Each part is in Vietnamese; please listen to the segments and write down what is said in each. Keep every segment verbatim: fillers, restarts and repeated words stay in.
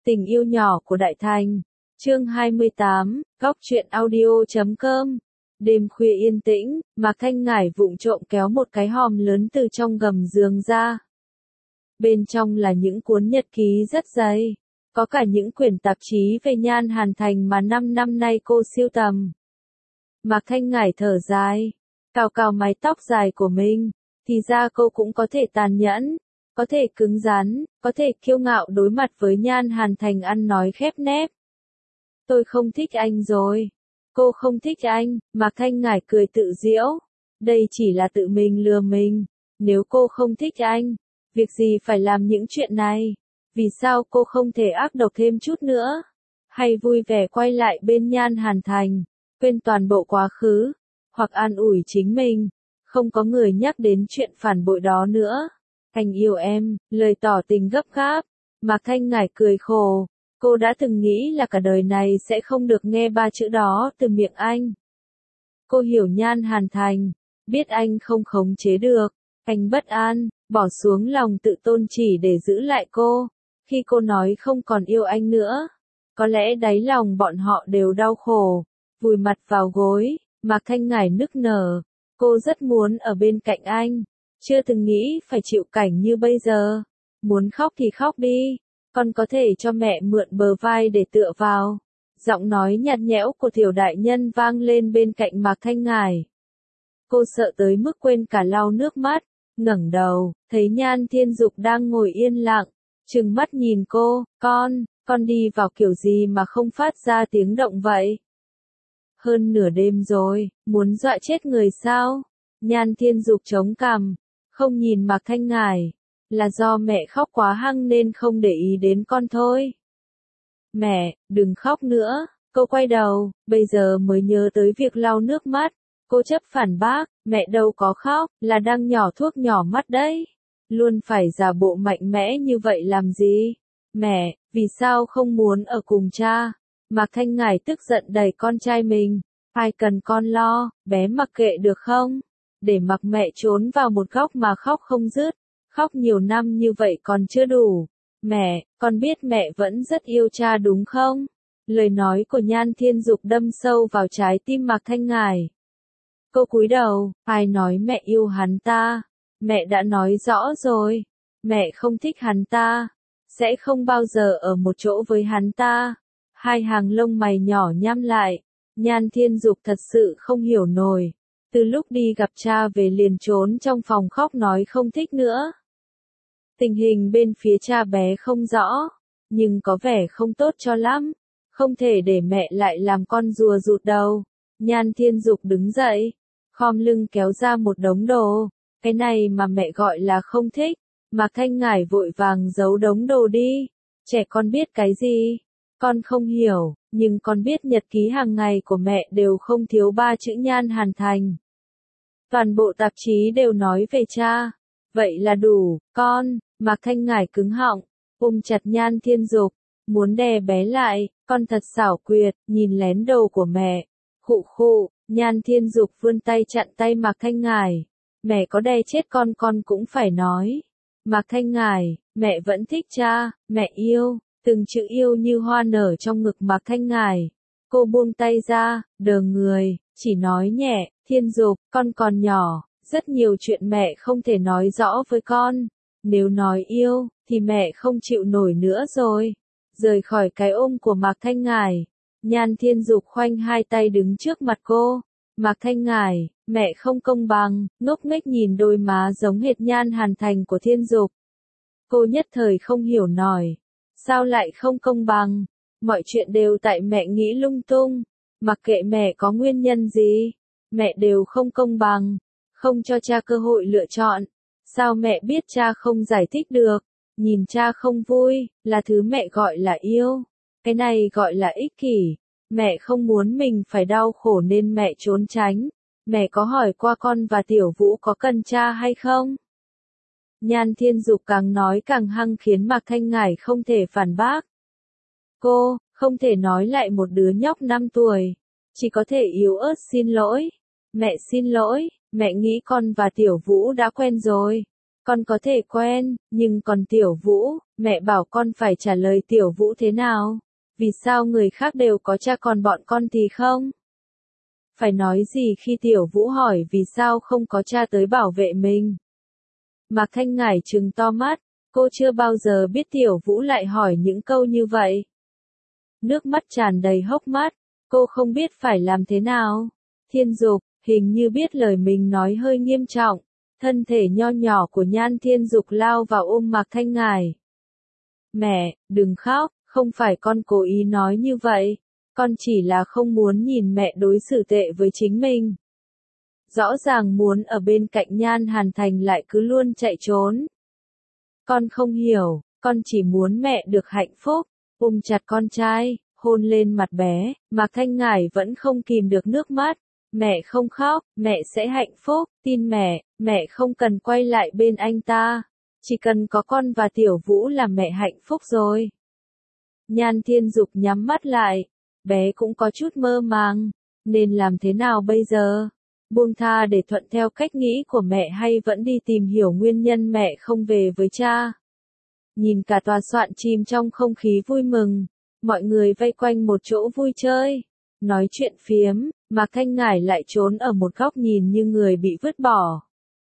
Tình yêu nhỏ của Đại Thành. Chương hai mươi tám, góc truyện audio chấm com. Đêm khuya yên tĩnh, Mạc Thanh Ngải vụng trộm kéo một cái hòm lớn từ trong gầm giường ra. Bên trong là những cuốn nhật ký rất dày, có cả những quyển tạp chí về Nhan Hàn Thành mà năm năm nay cô sưu tầm. Mạc Thanh Ngải thở dài, cào cào mái tóc dài của mình, thì ra cô cũng có thể tàn nhẫn, có thể cứng rắn, có thể kiêu ngạo đối mặt với Nhan Hàn Thành ăn nói khép nép. Tôi không thích anh rồi. Cô không thích anh, Mạc Thanh Ngải cười tự giễu. Đây chỉ là tự mình lừa mình. Nếu cô không thích anh, việc gì phải làm những chuyện này? Vì sao cô không thể ác độc thêm chút nữa? Hay vui vẻ quay lại bên Nhan Hàn Thành, quên toàn bộ quá khứ, hoặc an ủi chính mình, không có người nhắc đến chuyện phản bội đó nữa. Anh yêu em, lời tỏ tình gấp gáp. Mạc Thanh Ngải cười khổ. Cô đã từng nghĩ là cả đời này sẽ không được nghe ba chữ đó từ miệng anh. Cô hiểu Nhan Hàn Thành, biết anh không khống chế được, anh bất an, bỏ xuống lòng tự tôn chỉ để giữ lại cô. Khi cô nói không còn yêu anh nữa, có lẽ đáy lòng bọn họ đều đau khổ, vùi mặt vào gối, Mạc Thanh Ngải nức nở. Cô rất muốn ở bên cạnh anh, chưa từng nghĩ phải chịu cảnh như bây giờ. Muốn khóc thì khóc đi. Con có thể cho mẹ mượn bờ vai để tựa vào. Giọng nói nhạt nhẽo của tiểu đại nhân vang lên bên cạnh Mạc Thanh Ngải. Cô sợ tới mức quên cả lau nước mắt, ngẩng đầu, thấy Nhan Thiên Dục đang ngồi yên lặng, trừng mắt nhìn cô, con, con đi vào kiểu gì mà không phát ra tiếng động vậy? Hơn nửa đêm rồi, muốn dọa chết người sao? Nhan Thiên Dục chống cằm, không nhìn Mạc Thanh Ngải. Là do mẹ khóc quá hăng nên không để ý đến con thôi. Mẹ, đừng khóc nữa. Cô quay đầu, bây giờ mới nhớ tới việc lau nước mắt. Cô chấp phản bác, mẹ đâu có khóc, là đang nhỏ thuốc nhỏ mắt đấy. Luôn phải giả bộ mạnh mẽ như vậy làm gì? Mẹ, vì sao không muốn ở cùng cha? Mạc Thanh Ngải tức giận đẩy con trai mình. Ai cần con lo, bé mặc kệ được không? Để mặc mẹ trốn vào một góc mà khóc không dứt. Khóc nhiều năm như vậy còn chưa đủ. Mẹ, con biết mẹ vẫn rất yêu cha đúng không? Lời nói của Nhan Thiên Dục đâm sâu vào trái tim Mạc Thanh Ngải. Cô cúi đầu, ai nói mẹ yêu hắn ta? Mẹ đã nói rõ rồi. Mẹ không thích hắn ta. Sẽ không bao giờ ở một chỗ với hắn ta. Hai hàng lông mày nhỏ nhăn lại. Nhan Thiên Dục thật sự không hiểu nổi. Từ lúc đi gặp cha về liền trốn trong phòng khóc nói không thích nữa. Tình hình bên phía cha bé không rõ, nhưng có vẻ không tốt cho lắm. Không thể để mẹ lại làm con rùa rụt đầu. Nhan Thiên Dục đứng dậy, khom lưng kéo ra một đống đồ. Cái này mà mẹ gọi là không thích. Mạc Thanh Ngải vội vàng giấu đống đồ đi. Trẻ con biết cái gì? Con không hiểu, nhưng con biết nhật ký hàng ngày của mẹ đều không thiếu ba chữ Nhan Hàn Thành. Toàn bộ tạp chí đều nói về cha. Vậy là đủ, con. Mạc Thanh Ngải cứng họng, ôm chặt Nhan Thiên Dục, muốn đè bé lại, con thật xảo quyệt, nhìn lén đồ của mẹ. Khụ khụ, Nhan Thiên Dục vươn tay chặn tay Mạc Thanh Ngải. Mẹ có đè chết con con cũng phải nói. Mạc Thanh Ngải, mẹ vẫn thích cha, mẹ yêu, từng chữ yêu như hoa nở trong ngực Mạc Thanh Ngải. Cô buông tay ra, đờ người, chỉ nói nhẹ, Thiên Dục, con còn nhỏ, rất nhiều chuyện mẹ không thể nói rõ với con. Nếu nói yêu, thì mẹ không chịu nổi nữa rồi. Rời khỏi cái ôm của Mạc Thanh Ngải, Nhan Thiên Dục khoanh hai tay đứng trước mặt cô. Mạc Thanh Ngải, mẹ không công bằng, ngốc nghếch nhìn đôi má giống hệt Nhan Hàn Thành của Thiên Dục. Cô nhất thời không hiểu nổi. Sao lại không công bằng? Mọi chuyện đều tại mẹ nghĩ lung tung. Mặc kệ mẹ có nguyên nhân gì, mẹ đều không công bằng. Không cho cha cơ hội lựa chọn. Sao mẹ biết cha không giải thích được? Nhìn cha không vui, là thứ mẹ gọi là yêu. Cái này gọi là ích kỷ. Mẹ không muốn mình phải đau khổ nên mẹ trốn tránh. Mẹ có hỏi qua con và Tiểu Vũ có cần cha hay không? Nhan Thiên Dục càng nói càng hăng khiến Mạc Thanh Ngải không thể phản bác. Cô, không thể nói lại một đứa nhóc năm tuổi. Chỉ có thể yếu ớt xin lỗi. Mẹ xin lỗi. Mẹ nghĩ con và Tiểu Vũ đã quen rồi. Con có thể quen, nhưng còn Tiểu Vũ, mẹ bảo con phải trả lời Tiểu Vũ thế nào? Vì sao người khác đều có cha còn bọn con thì không? Phải nói gì khi Tiểu Vũ hỏi vì sao không có cha tới bảo vệ mình? Mạc Thanh Ngải trừng to mắt, cô chưa bao giờ biết Tiểu Vũ lại hỏi những câu như vậy. Nước mắt tràn đầy hốc mắt, cô không biết phải làm thế nào. Thiên Dục, hình như biết lời mình nói hơi nghiêm trọng, thân thể nho nhỏ của Nhan Thiên Dục lao vào ôm Mạc Thanh Ngải. Mẹ, đừng khóc, không phải con cố ý nói như vậy, con chỉ là không muốn nhìn mẹ đối xử tệ với chính mình. Rõ ràng muốn ở bên cạnh Nhan Hàn Thành lại cứ luôn chạy trốn. Con không hiểu, con chỉ muốn mẹ được hạnh phúc, ôm chặt con trai, hôn lên mặt bé, Mạc Thanh Ngải vẫn không kìm được nước mắt. Mẹ không khóc, mẹ sẽ hạnh phúc, tin mẹ, mẹ không cần quay lại bên anh ta. Chỉ cần có con và Tiểu Vũ là mẹ hạnh phúc rồi. Nhan Thiên Dục nhắm mắt lại, bé cũng có chút mơ màng, nên làm thế nào bây giờ? Buông tha để thuận theo cách nghĩ của mẹ hay vẫn đi tìm hiểu nguyên nhân mẹ không về với cha? Nhìn cả tòa soạn chìm trong không khí vui mừng, mọi người vây quanh một chỗ vui chơi, nói chuyện phiếm, Mạc Thanh Ngải lại trốn ở một góc nhìn như người bị vứt bỏ.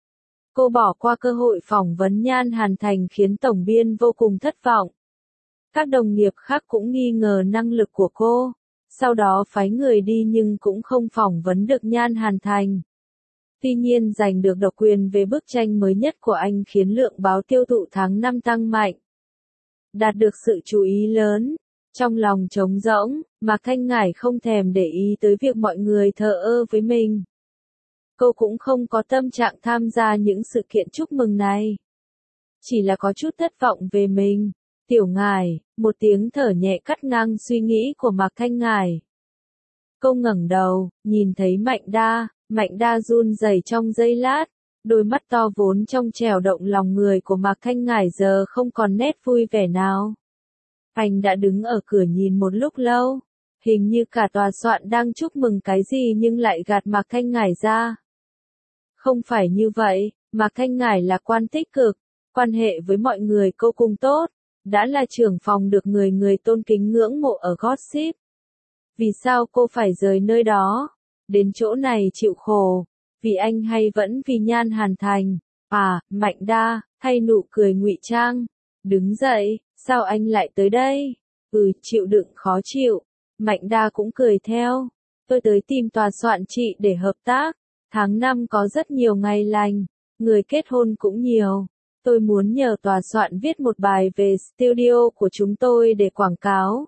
Cô bỏ qua cơ hội phỏng vấn Nhan Hàn Thành khiến tổng biên vô cùng thất vọng. Các đồng nghiệp khác cũng nghi ngờ năng lực của cô, sau đó phái người đi nhưng cũng không phỏng vấn được Nhan Hàn Thành. Tuy nhiên giành được độc quyền về bức tranh mới nhất của anh khiến lượng báo tiêu thụ tháng năm tăng mạnh. Đạt được sự chú ý lớn, trong lòng trống rỗng, Mạc Thanh Ngải không thèm để ý tới việc mọi người thờ ơ với mình. Cô cũng không có tâm trạng tham gia những sự kiện chúc mừng này. Chỉ là có chút thất vọng về mình. Tiểu Ngải, một tiếng thở nhẹ cắt ngang suy nghĩ của Mạc Thanh Ngải. Cô ngẩng đầu, nhìn thấy Mạnh Đa, Mạnh Đa run rẩy trong giây lát, đôi mắt to vốn trong trẻo động lòng người của Mạc Thanh Ngải giờ không còn nét vui vẻ nào. Anh đã đứng ở cửa nhìn một lúc lâu, hình như cả tòa soạn đang chúc mừng cái gì nhưng lại gạt Mạc Thanh Ngải ra. Không phải như vậy, Mạc Thanh Ngải là quan tích cực, quan hệ với mọi người cô cùng tốt, đã là trưởng phòng được người người tôn kính ngưỡng mộ ở Gossip. Vì sao cô phải rời nơi đó, đến chỗ này chịu khổ, vì anh hay vẫn vì Nhan Hàn Thành? À, Mạnh Đa, thay nụ cười ngụy trang, đứng dậy, sao anh lại tới đây? Ừ, chịu đựng khó chịu. Mạnh Đa cũng cười theo, tôi tới tìm tòa soạn chị để hợp tác, tháng năm có rất nhiều ngày lành, người kết hôn cũng nhiều. Tôi muốn nhờ tòa soạn viết một bài về studio của chúng tôi để quảng cáo.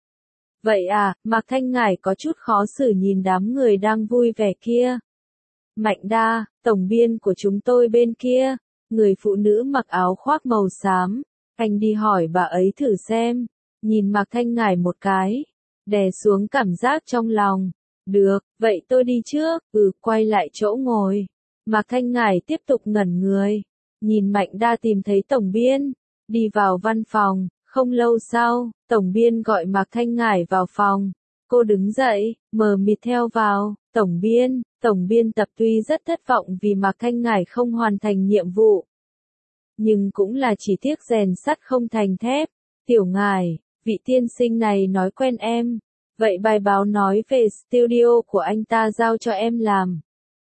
Vậy à, Mạc Thanh Ngải có chút khó xử nhìn đám người đang vui vẻ kia. Mạnh Đa, tổng biên của chúng tôi bên kia, người phụ nữ mặc áo khoác màu xám, anh đi hỏi bà ấy thử xem. Nhìn Mạc Thanh Ngải một cái, đè xuống cảm giác trong lòng. Được, vậy tôi đi trước, ừ, quay lại chỗ ngồi. Mạc Thanh Ngải tiếp tục ngẩn người. Nhìn Mạnh Đa tìm thấy tổng biên, đi vào văn phòng, không lâu sau, tổng biên gọi Mạc Thanh Ngải vào phòng. Cô đứng dậy, mờ mịt theo vào, tổng biên, tổng biên tập tuy rất thất vọng vì Mạc Thanh Ngải không hoàn thành nhiệm vụ. Nhưng cũng là chỉ tiếc rèn sắt không thành thép. Tiểu Ngải, vị tiên sinh này nói quen em, vậy bài báo nói về studio của anh ta giao cho em làm.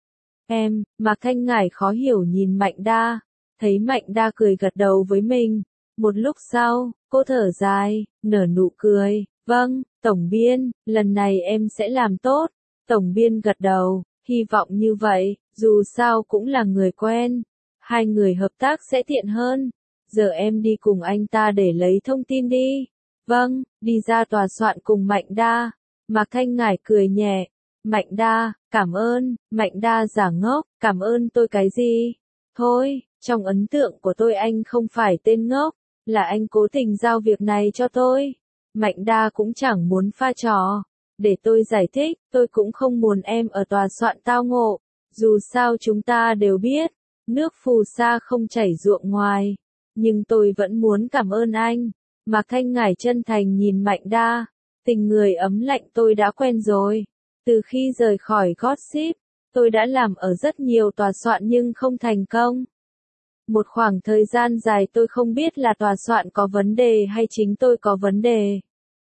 Em, Mạc Thanh Ngải khó hiểu nhìn Mạnh Đa. Thấy Mạnh Đa cười gật đầu với mình. Một lúc sau, cô thở dài, nở nụ cười. Vâng, tổng biên, lần này em sẽ làm tốt. Tổng biên gật đầu, hy vọng như vậy, dù sao cũng là người quen. Hai người hợp tác sẽ tiện hơn. Giờ em đi cùng anh ta để lấy thông tin đi. Vâng, đi ra tòa soạn cùng Mạnh Đa. Mạc Thanh Ngải cười nhẹ. Mạnh Đa, cảm ơn. Mạnh Đa giả ngốc, cảm ơn tôi cái gì? Thôi, trong ấn tượng của tôi anh không phải tên ngốc, là anh cố tình giao việc này cho tôi. Mạnh Đa cũng chẳng muốn pha trò. Để tôi giải thích, tôi cũng không muốn em ở tòa soạn tao ngộ. Dù sao chúng ta đều biết, nước phù sa không chảy ruộng ngoài. Nhưng tôi vẫn muốn cảm ơn anh. Mạc Thanh Ngải chân thành nhìn Mạnh Đa. Tình người ấm lạnh tôi đã quen rồi. Từ khi rời khỏi Gossip, tôi đã làm ở rất nhiều tòa soạn nhưng không thành công. Một khoảng thời gian dài tôi không biết là tòa soạn có vấn đề hay chính tôi có vấn đề.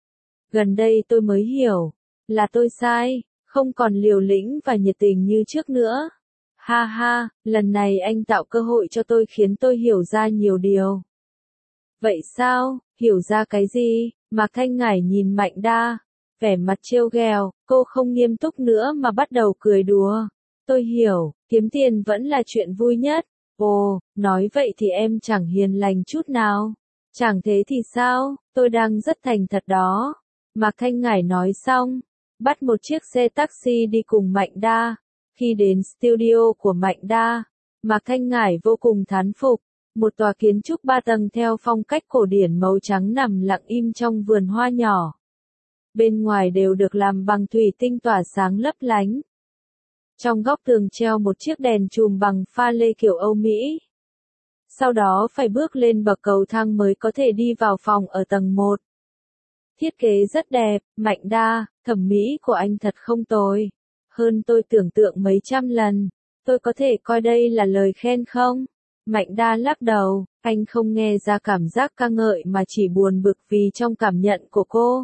Gần đây tôi mới hiểu, là tôi sai, không còn liều lĩnh và nhiệt tình như trước nữa. Ha ha, lần này anh tạo cơ hội cho tôi khiến tôi hiểu ra nhiều điều. Vậy sao, hiểu ra cái gì? Mạc Thanh Ngải nhìn Mạnh Đa, vẻ mặt trêu ghẹo, cô không nghiêm túc nữa mà bắt đầu cười đùa. Tôi hiểu, kiếm tiền vẫn là chuyện vui nhất. Ồ, nói vậy thì em chẳng hiền lành chút nào. Chẳng thế thì sao, tôi đang rất thành thật đó. Mạc Thanh Ngải nói xong, bắt một chiếc xe taxi đi cùng Mạnh Đa. Khi đến studio của Mạnh Đa, Mạc Thanh Ngải vô cùng thán phục. Một tòa kiến trúc ba tầng theo phong cách cổ điển màu trắng nằm lặng im trong vườn hoa nhỏ. Bên ngoài đều được làm bằng thủy tinh tỏa sáng lấp lánh. Trong góc tường treo một chiếc đèn chùm bằng pha lê kiểu Âu Mỹ. Sau đó phải bước lên bậc cầu thang mới có thể đi vào phòng ở tầng một. Thiết kế rất đẹp, Mạnh Đa, thẩm mỹ của anh thật không tồi. Hơn tôi tưởng tượng mấy trăm lần. Tôi có thể coi đây là lời khen không? Mạnh Đa lắc đầu, anh không nghe ra cảm giác ca ngợi mà chỉ buồn bực vì trong cảm nhận của cô.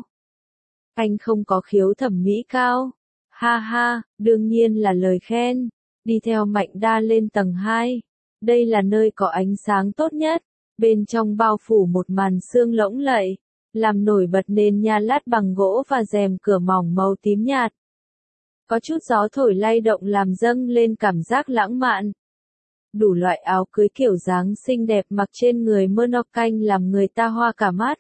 Anh không có khiếu thẩm mỹ cao. Ha ha, đương nhiên là lời khen. Đi theo Mạnh Đa lên tầng hai. Đây là nơi có ánh sáng tốt nhất. Bên trong bao phủ một màn sương lỗng lẫy, làm nổi bật nền nhà lát bằng gỗ và rèm cửa mỏng màu tím nhạt. Có chút gió thổi lay động làm dâng lên cảm giác lãng mạn. Đủ loại áo cưới kiểu dáng xinh đẹp mặc trên người Monocanh làm người ta hoa cả mắt.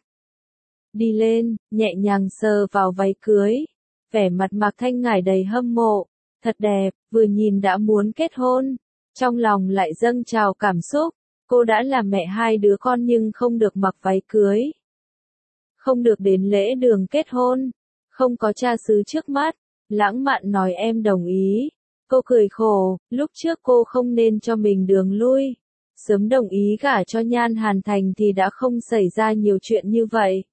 Đi lên, nhẹ nhàng sờ vào váy cưới. Vẻ mặt Mạc Thanh Ngải đầy hâm mộ. Thật đẹp, vừa nhìn đã muốn kết hôn. Trong lòng lại dâng trào cảm xúc. Cô đã là mẹ hai đứa con nhưng không được mặc váy cưới. Không được đến lễ đường kết hôn. Không có cha xứ trước mắt. Lãng mạn nói em đồng ý. Cô cười khổ, lúc trước cô không nên cho mình đường lui. Sớm đồng ý gả cho Nhan Hàn Thành thì đã không xảy ra nhiều chuyện như vậy.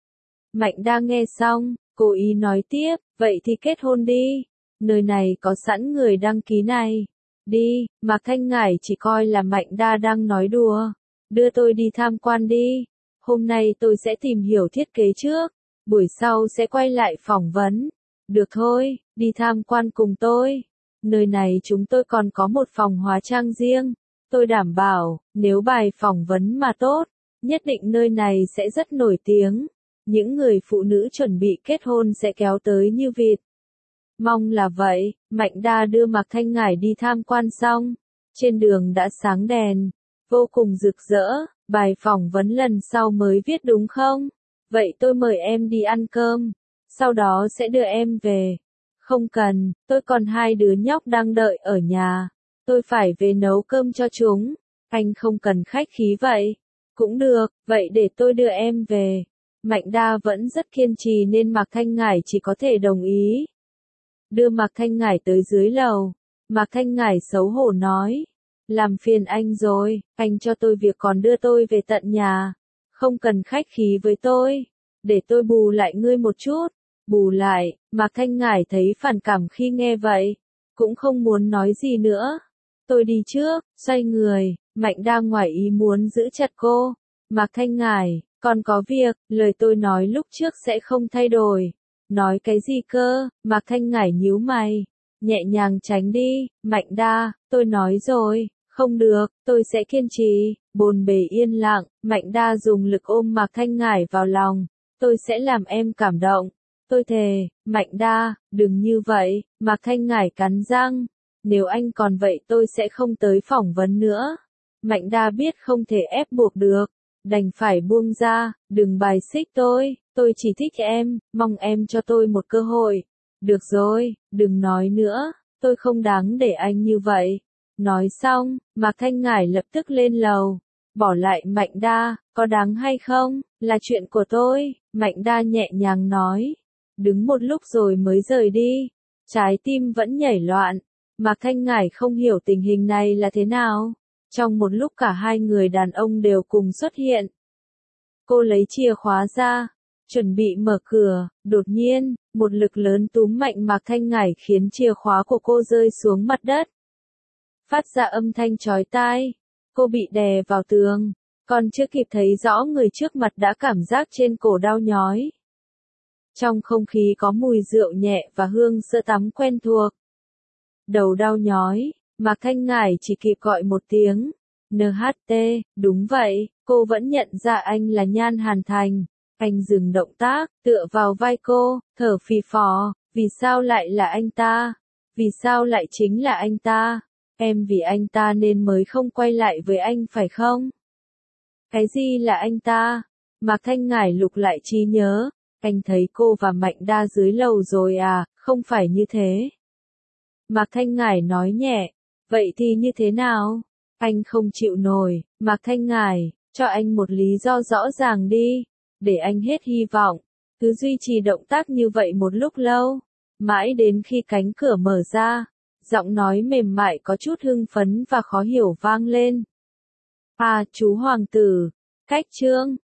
Mạnh Đa nghe xong, cố ý nói tiếp, vậy thì kết hôn đi. Nơi này có sẵn người đăng ký này. Đi, Mạc Thanh Ngải chỉ coi là Mạnh Đa đang nói đùa. Đưa tôi đi tham quan đi. Hôm nay tôi sẽ tìm hiểu thiết kế trước. Buổi sau sẽ quay lại phỏng vấn. Được thôi, đi tham quan cùng tôi. Nơi này chúng tôi còn có một phòng hóa trang riêng. Tôi đảm bảo, nếu bài phỏng vấn mà tốt, nhất định nơi này sẽ rất nổi tiếng. Những người phụ nữ chuẩn bị kết hôn sẽ kéo tới như vịt. Mong là vậy, Mạnh Đa đưa Mạc Thanh Ngải đi tham quan xong. Trên đường đã sáng đèn, vô cùng rực rỡ. Bài phỏng vấn lần sau mới viết đúng không? Vậy tôi mời em đi ăn cơm. Sau đó sẽ đưa em về. Không cần, tôi còn hai đứa nhóc đang đợi ở nhà. Tôi phải về nấu cơm cho chúng. Anh không cần khách khí vậy. Cũng được, vậy để tôi đưa em về. Mạnh Đa vẫn rất kiên trì nên Mạc Thanh Ngải chỉ có thể đồng ý. Đưa Mạc Thanh Ngải tới dưới lầu. Mạc Thanh Ngải xấu hổ nói. Làm phiền anh rồi, anh cho tôi việc còn đưa tôi về tận nhà. Không cần khách khí với tôi. Để tôi bù lại ngươi một chút. Bù lại, Mạc Thanh Ngải thấy phản cảm khi nghe vậy. Cũng không muốn nói gì nữa. Tôi đi trước, xoay người, Mạnh Đa ngoài ý muốn giữ chặt cô. Mạc Thanh Ngải, còn có việc, lời tôi nói lúc trước sẽ không thay đổi. Nói cái gì cơ? Mạc Thanh Ngải nhíu mày. Nhẹ nhàng tránh đi, Mạnh Đa, tôi nói rồi, không được, tôi sẽ kiên trì. Bồn bề yên lặng, Mạnh Đa dùng lực ôm Mạc Thanh Ngải vào lòng. Tôi sẽ làm em cảm động. Tôi thề, Mạnh Đa, đừng như vậy, Mạc Thanh Ngải cắn răng. Nếu anh còn vậy tôi sẽ không tới phỏng vấn nữa. Mạnh Đa biết không thể ép buộc được. Đành phải buông ra, đừng bài xích tôi, tôi chỉ thích em, mong em cho tôi một cơ hội. Được rồi, đừng nói nữa, tôi không đáng để anh như vậy. Nói xong, Mạc Thanh Ngải lập tức lên lầu. Bỏ lại Mạnh Đa, có đáng hay không, là chuyện của tôi, Mạnh Đa nhẹ nhàng nói. Đứng một lúc rồi mới rời đi. Trái tim vẫn nhảy loạn. Mạc Thanh Ngải không hiểu tình hình này là thế nào. Trong một lúc cả hai người đàn ông đều cùng xuất hiện. Cô lấy chìa khóa ra, chuẩn bị mở cửa, đột nhiên, một lực lớn túm mạnh Mạc Thanh Ngải khiến chìa khóa của cô rơi xuống mặt đất. Phát ra âm thanh chói tai. cô bị đè vào tường, còn chưa kịp thấy rõ người trước mặt đã cảm giác trên cổ đau nhói. Trong không khí có mùi rượu nhẹ và hương sữa tắm quen thuộc. Đầu đau nhói, Mạc Thanh Ngải chỉ kịp gọi một tiếng, en hát tê, đúng vậy, cô vẫn nhận ra anh là Nhan Hàn Thành. Anh dừng động tác, tựa vào vai cô, thở phì phò, vì sao lại là anh ta? Vì sao lại chính là anh ta? Em vì anh ta nên mới không quay lại với anh phải không? Cái gì là anh ta? Mạc Thanh Ngải lục lại trí nhớ, anh thấy cô và Mạnh Đa dưới lầu rồi à, không phải như thế. Mạc Thanh Ngải nói nhẹ, vậy thì như thế nào? Anh không chịu nổi, Mạc Thanh Ngải, cho anh một lý do rõ ràng đi, để anh hết hy vọng. Cứ duy trì động tác như vậy một lúc lâu, mãi đến khi cánh cửa mở ra, giọng nói mềm mại có chút hưng phấn và khó hiểu vang lên. À, chú hoàng tử, cách chương.